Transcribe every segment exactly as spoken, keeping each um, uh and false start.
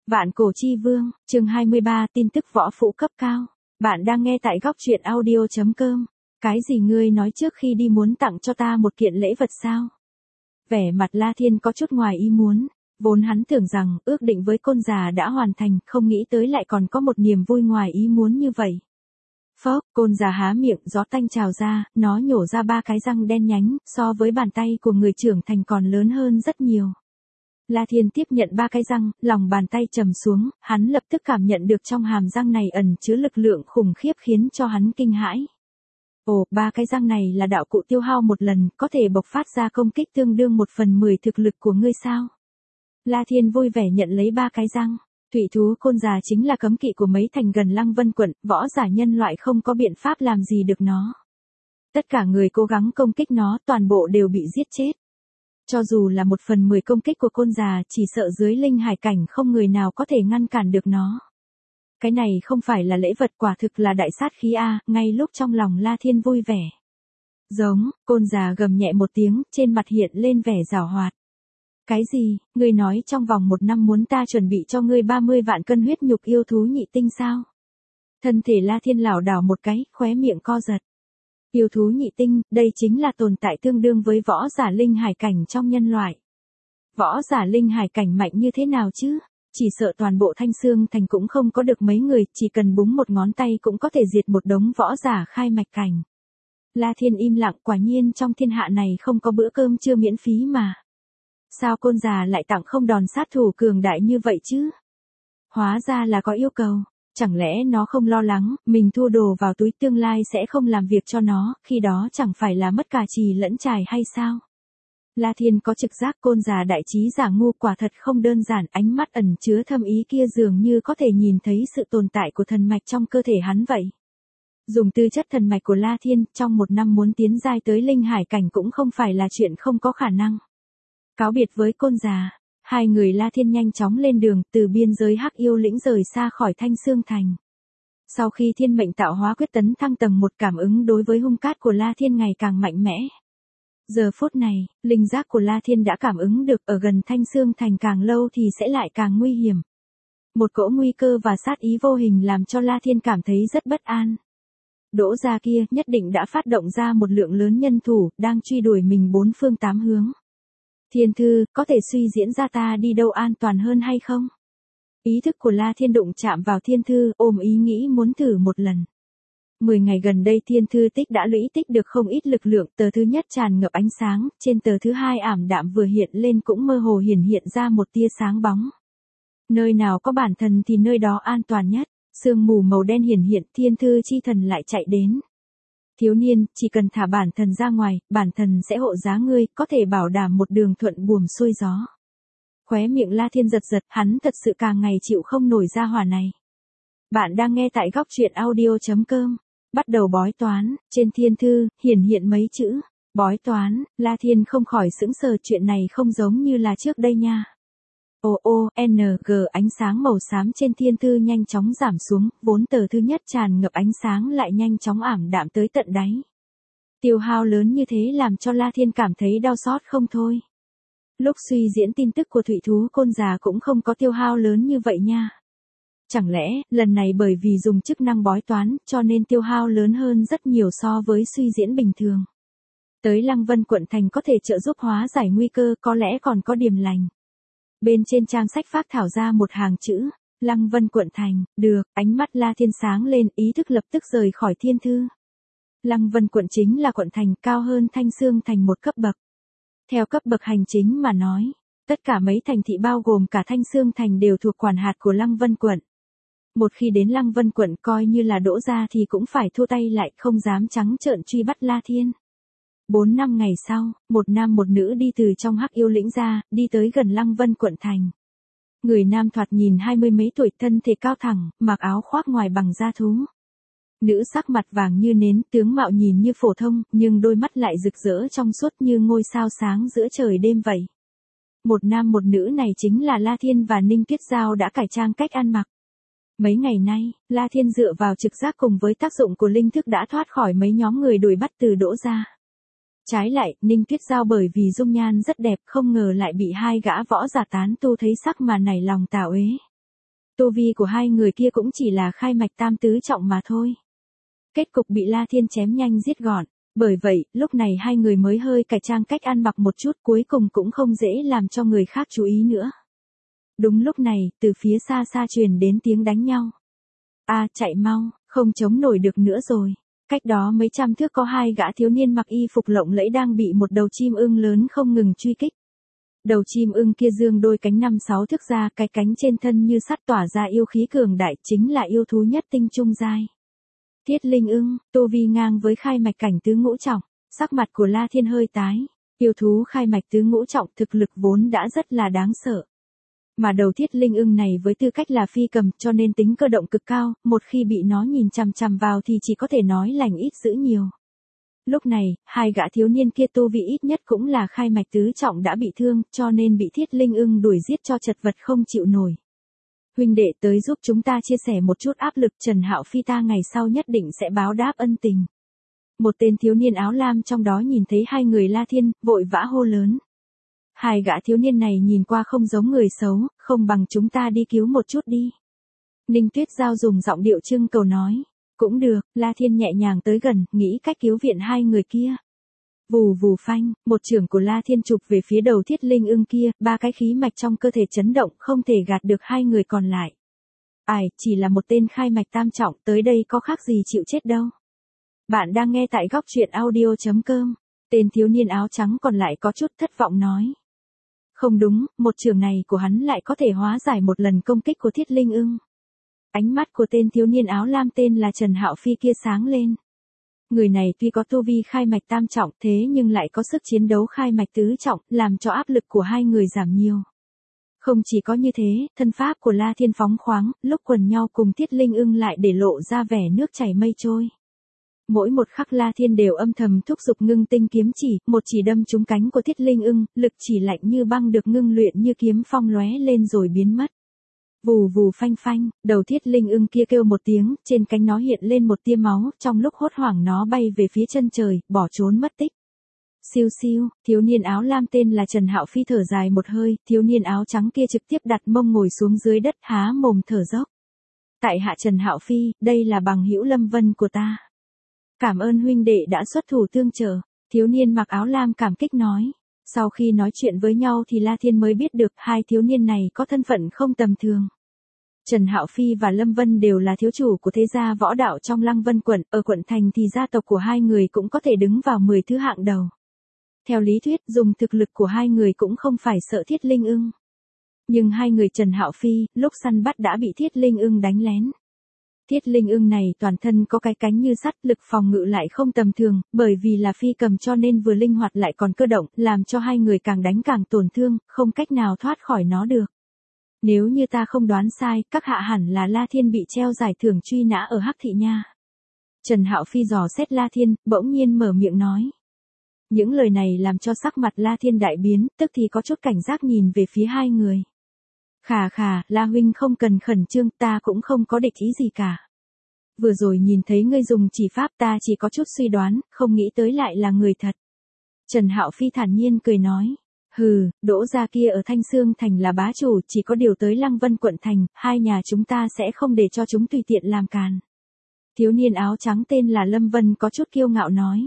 Vạn Cổ Chi Vương, chương hai mươi ba, tin tức võ phụ cấp cao. Bạn đang nghe tại góc truyện audio chấm com. Cái gì ngươi nói trước khi đi muốn tặng cho ta một kiện lễ vật sao? Vẻ mặt La Thiên có chút ngoài ý muốn, vốn hắn tưởng rằng ước định với côn già đã hoàn thành, không nghĩ tới lại còn có một niềm vui ngoài ý muốn như vậy. Phốc, côn già há miệng, gió tanh trào ra, nó nhổ ra ba cái răng đen nhánh, so với bàn tay của người trưởng thành còn lớn hơn rất nhiều. La Thiên tiếp nhận ba cái răng, lòng bàn tay trầm xuống, hắn lập tức cảm nhận được trong hàm răng này ẩn chứa lực lượng khủng khiếp khiến cho hắn kinh hãi. Ồ, ba cái răng này là đạo cụ tiêu hao một lần, có thể bộc phát ra công kích tương đương một phần mười thực lực của ngươi sao? La Thiên vui vẻ nhận lấy ba cái răng. Thủy thú côn già chính là cấm kỵ của mấy thành gần Lăng Vân quận, võ giả nhân loại không có biện pháp làm gì được nó. Tất cả người cố gắng công kích nó toàn bộ đều bị giết chết. Cho dù là một phần mười công kích của côn già, chỉ sợ dưới linh hải cảnh không người nào có thể ngăn cản được nó. Cái này không phải là lễ vật, quả thực là đại sát khí a, ngay lúc trong lòng La Thiên vui vẻ. Giống, côn già gầm nhẹ một tiếng, trên mặt hiện lên vẻ giảo hoạt. Cái gì, ngươi nói trong vòng một năm muốn ta chuẩn bị cho ngươi ba mươi vạn cân huyết nhục yêu thú nhị tinh sao? Thân thể La Thiên lảo đảo một cái, khóe miệng co giật. Yêu thú nhị tinh, đây chính là tồn tại tương đương với võ giả linh hải cảnh trong nhân loại. Võ giả linh hải cảnh mạnh như thế nào chứ? Chỉ sợ toàn bộ Thanh Xương Thành cũng không có được mấy người, chỉ cần búng một ngón tay cũng có thể diệt một đống võ giả khai mạch cảnh. La Thiên im lặng, quả nhiên trong thiên hạ này không có bữa cơm trưa miễn phí mà. Sao côn già lại tặng không đòn sát thủ cường đại như vậy chứ? Hóa ra là có yêu cầu. Chẳng lẽ nó không lo lắng, mình thua đồ vào túi tương lai sẽ không làm việc cho nó, khi đó chẳng phải là mất cả chì lẫn chài hay sao? La Thiên có trực giác côn già đại trí giả ngu quả thật không đơn giản, ánh mắt ẩn chứa thâm ý kia dường như có thể nhìn thấy sự tồn tại của thần mạch trong cơ thể hắn vậy. Dùng tư chất thần mạch của La Thiên, trong một năm muốn tiến giai tới linh hải cảnh cũng không phải là chuyện không có khả năng. Cáo biệt với côn già, hai người La Thiên nhanh chóng lên đường, từ biên giới Hắc Yêu Lĩnh rời xa khỏi Thanh Xương Thành. Sau khi thiên mệnh tạo hóa quyết tấn thăng tầng một, cảm ứng đối với hung cát của La Thiên ngày càng mạnh mẽ. Giờ phút này, linh giác của La Thiên đã cảm ứng được ở gần Thanh Xương Thành càng lâu thì sẽ lại càng nguy hiểm. Một cỗ nguy cơ và sát ý vô hình làm cho La Thiên cảm thấy rất bất an. Đỗ gia kia nhất định đã phát động ra một lượng lớn nhân thủ, đang truy đuổi mình bốn phương tám hướng. Thiên thư, có thể suy diễn ra ta đi đâu an toàn hơn hay không? Ý thức của La Thiên đụng chạm vào thiên thư, ôm ý nghĩ muốn thử một lần. Mười ngày gần đây thiên thư tích đã lũy tích được không ít lực lượng, tờ thứ nhất tràn ngập ánh sáng, trên tờ thứ hai ảm đạm vừa hiện lên cũng mơ hồ hiển hiện ra một tia sáng bóng. Nơi nào có bản thần thì nơi đó an toàn nhất, sương mù màu đen hiển hiện, thiên thư chi thần lại chạy đến. Thiếu niên, chỉ cần thả bản thần ra ngoài, bản thần sẽ hộ giá ngươi, có thể bảo đảm một đường thuận buồm xuôi gió. Khóe miệng La Thiên giật giật, hắn thật sự càng ngày chịu không nổi ra hỏa này. Bạn đang nghe tại góc truyện audio chấm com. Bắt đầu bói toán, trên thiên thư, hiển hiện mấy chữ. Bói toán, La Thiên không khỏi sững sờ, chuyện này không giống như là trước đây nha. O O N G ánh sáng màu xám trên thiên thư nhanh chóng giảm xuống, vốn tờ thứ nhất tràn ngập ánh sáng lại nhanh chóng ảm đạm tới tận đáy. Tiêu hao lớn như thế làm cho La Thiên cảm thấy đau xót không thôi. Lúc suy diễn tin tức của thủy thú côn già cũng không có tiêu hao lớn như vậy nha. Chẳng lẽ, lần này bởi vì dùng chức năng bói toán, cho nên tiêu hao lớn hơn rất nhiều so với suy diễn bình thường. Tới Lăng Vân quận thành có thể trợ giúp hóa giải nguy cơ, có lẽ còn có điểm lành. Bên trên trang sách phác thảo ra một hàng chữ, Lăng Vân quận thành, được, ánh mắt La Thiên sáng lên, ý thức lập tức rời khỏi thiên thư. Lăng Vân quận chính là quận thành cao hơn Thanh Xương Thành một cấp bậc. Theo cấp bậc hành chính mà nói, tất cả mấy thành thị bao gồm cả Thanh Xương Thành đều thuộc quản hạt của Lăng Vân quận. Một khi đến Lăng Vân quận coi như là Đỗ gia thì cũng phải thua tay lại, không dám trắng trợn truy bắt La Thiên. Bốn năm ngày sau, một nam một nữ đi từ trong Hắc Yêu Lĩnh ra, đi tới gần Lăng Vân quận thành. Người nam thoạt nhìn hai mươi mấy tuổi, thân thể cao thẳng, mặc áo khoác ngoài bằng da thú. Nữ sắc mặt vàng như nến, tướng mạo nhìn như phổ thông, nhưng đôi mắt lại rực rỡ trong suốt như ngôi sao sáng giữa trời đêm vậy. Một nam một nữ này chính là La Thiên và Ninh Tuyết Giao đã cải trang cách ăn mặc. Mấy ngày nay, La Thiên dựa vào trực giác cùng với tác dụng của linh thức đã thoát khỏi mấy nhóm người đuổi bắt từ Đỗ gia. Trái lại, Ninh Tuyết Giao bởi vì dung nhan rất đẹp, không ngờ lại bị hai gã võ giả tán tu thấy sắc mà nảy lòng tà uế. tu vi của hai người kia cũng chỉ là khai mạch tam tứ trọng mà thôi. Kết cục bị La Thiên chém nhanh giết gọn, bởi vậy, lúc này hai người mới hơi cải trang cách ăn mặc một chút, cuối cùng cũng không dễ làm cho người khác chú ý nữa. Đúng lúc này, từ phía xa xa truyền đến tiếng đánh nhau. A, chạy mau, không chống nổi được nữa rồi. Cách đó mấy trăm thước có hai gã thiếu niên mặc y phục lộng lẫy đang bị một đầu chim ưng lớn không ngừng truy kích. Đầu chim ưng kia dương đôi cánh năm sáu thước ra, cái cánh trên thân như sắt tỏa ra yêu khí cường đại, chính là yêu thú nhất tinh trung giai. Thiết linh ưng, tu vi ngang với khai mạch cảnh tứ ngũ trọng, sắc mặt của La Thiên hơi tái. Yêu thú khai mạch tứ ngũ trọng thực lực vốn đã rất là đáng sợ. Mà đầu thiết linh ưng này với tư cách là phi cầm cho nên tính cơ động cực cao, một khi bị nó nhìn chằm chằm vào thì chỉ có thể nói lành ít dữ nhiều. Lúc này, hai gã thiếu niên kia tu vi ít nhất cũng là khai mạch tứ trọng đã bị thương, cho nên bị thiết linh ưng đuổi giết cho chật vật không chịu nổi. Huynh đệ tới giúp chúng ta chia sẻ một chút áp lực, Trần Hạo Phi ta ngày sau nhất định sẽ báo đáp ân tình. Một tên thiếu niên áo lam trong đó nhìn thấy hai người La Thiên, vội vã hô lớn. Hai gã thiếu niên này nhìn qua không giống người xấu, không bằng chúng ta đi cứu một chút đi. Ninh Tuyết Giao dùng giọng điệu trưng cầu nói. Cũng được, La Thiên nhẹ nhàng tới gần, nghĩ cách cứu viện hai người kia. Vù vù phanh, một chưởng của La Thiên chụp về phía đầu thiết linh ưng kia, ba cái khí mạch trong cơ thể chấn động, không thể gạt được hai người còn lại. Ai, chỉ là một tên khai mạch tam trọng, tới đây có khác gì chịu chết đâu. Bạn đang nghe tại góc truyện audio chấm com. Tên thiếu niên áo trắng còn lại có chút thất vọng nói. Không đúng, một chưởng này của hắn lại có thể hóa giải một lần công kích của thiết linh ưng. Ánh mắt của tên thiếu niên áo lam tên là Trần Hạo Phi kia sáng lên. Người này tuy có tu vi khai mạch tam trọng thế nhưng lại có sức chiến đấu khai mạch tứ trọng, làm cho áp lực của hai người giảm nhiều. Không chỉ có như thế, thân pháp của La Thiên phóng khoáng, lúc quần nhau cùng thiết linh ưng lại để lộ ra vẻ nước chảy mây trôi. Mỗi một khắc La Thiên đều âm thầm thúc giục ngưng tinh kiếm chỉ, một chỉ đâm trúng cánh của thiết linh ưng, lực chỉ lạnh như băng được ngưng luyện như kiếm phong lóe lên rồi biến mất. Vù vù phanh phanh, đầu thiết linh ưng kia kêu một tiếng, trên cánh nó hiện lên một tia máu, trong lúc hốt hoảng nó bay về phía chân trời, bỏ trốn mất tích. Siêu siêu, thiếu niên áo lam tên là Trần Hạo Phi thở dài một hơi, thiếu niên áo trắng kia trực tiếp đặt mông ngồi xuống dưới đất há mồm thở dốc. Tại hạ Trần Hạo Phi, đây là bằng hữu Lâm Vân của ta. Cảm ơn huynh đệ đã xuất thủ tương trợ, thiếu niên mặc áo lam cảm kích nói. Sau khi nói chuyện với nhau thì La Thiên mới biết được hai thiếu niên này có thân phận không tầm thường. Trần Hạo Phi và Lâm Vân đều là thiếu chủ của thế gia võ đạo trong Lăng Vân quận, ở quận thành thì gia tộc của hai người cũng có thể đứng vào mười thứ hạng đầu. Theo lý thuyết, dùng thực lực của hai người cũng không phải sợ thiết linh ưng. Nhưng hai người Trần Hạo Phi, lúc săn bắt đã bị thiết linh ưng đánh lén. Thiết linh ưng này toàn thân có cái cánh như sắt, lực phòng ngự lại không tầm thường, bởi vì là phi cầm cho nên vừa linh hoạt lại còn cơ động, làm cho hai người càng đánh càng tổn thương, không cách nào thoát khỏi nó được. Nếu như ta không đoán sai, các hạ hẳn là La Thiên bị treo giải thưởng truy nã ở Hắc Thị Nha. Trần Hạo Phi dò xét La Thiên, bỗng nhiên mở miệng nói. Những lời này làm cho sắc mặt La Thiên đại biến, tức thì có chút cảnh giác nhìn về phía hai người. Khà khà, La huynh không cần khẩn trương, ta cũng không có địch ý gì cả. Vừa rồi nhìn thấy ngươi dùng chỉ pháp ta chỉ có chút suy đoán, không nghĩ tới lại là người thật. Trần Hạo Phi thản nhiên cười nói. Hừ, Đỗ gia kia ở Thanh Xương Thành là bá chủ, chỉ có điều tới Lăng Vân quận thành, hai nhà chúng ta sẽ không để cho chúng tùy tiện làm càn. Thiếu niên áo trắng tên là Lâm Vân có chút kiêu ngạo nói.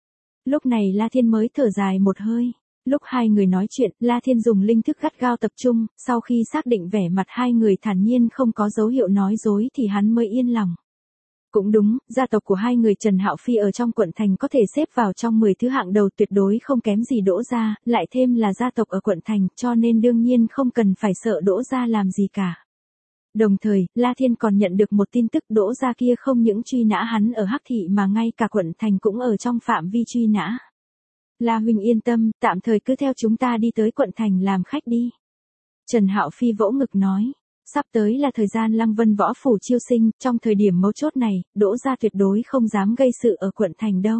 Lúc này La Thiên mới thở dài một hơi. Lúc hai người nói chuyện, La Thiên dùng linh thức gắt gao tập trung, sau khi xác định vẻ mặt hai người thản nhiên không có dấu hiệu nói dối thì hắn mới yên lòng. Cũng đúng, gia tộc của hai người Trần Hạo Phi ở trong quận thành có thể xếp vào trong mười thứ hạng đầu tuyệt đối không kém gì Đỗ gia, lại thêm là gia tộc ở quận thành, cho nên đương nhiên không cần phải sợ Đỗ gia làm gì cả. Đồng thời, La Thiên còn nhận được một tin tức Đỗ gia kia không những truy nã hắn ở Hắc Thị mà ngay cả quận thành cũng ở trong phạm vi truy nã. La huynh yên tâm, tạm thời cứ theo chúng ta đi tới quận thành làm khách đi. Trần Hạo Phi vỗ ngực nói. Sắp tới là thời gian Lăng Vân võ phủ chiêu sinh, trong thời điểm mấu chốt này, Đỗ gia tuyệt đối không dám gây sự ở quận thành đâu.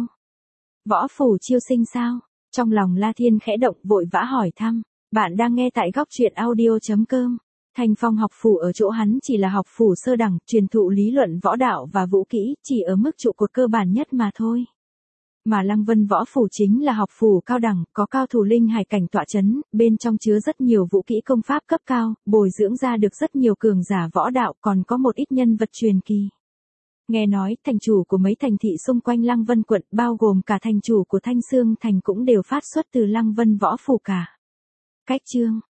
Võ phủ chiêu sinh sao? Trong lòng La Thiên khẽ động vội vã hỏi thăm. Bạn đang nghe tại góc truyện audio chấm com. Thành Phong học phủ ở chỗ hắn chỉ là học phủ sơ đẳng, truyền thụ lý luận võ đạo và vũ kỹ, chỉ ở mức trụ cột cơ bản nhất mà thôi. Mà Lăng Vân Võ Phủ chính là học phủ cao đẳng, có cao thủ linh hải cảnh tọa chấn, bên trong chứa rất nhiều vũ kỹ công pháp cấp cao, bồi dưỡng ra được rất nhiều cường giả võ đạo, còn có một ít nhân vật truyền kỳ. Nghe nói, thành chủ của mấy thành thị xung quanh Lăng Vân quận, bao gồm cả thành chủ của Thanh Xương thành cũng đều phát xuất từ Lăng Vân Võ Phủ cả. Cách chương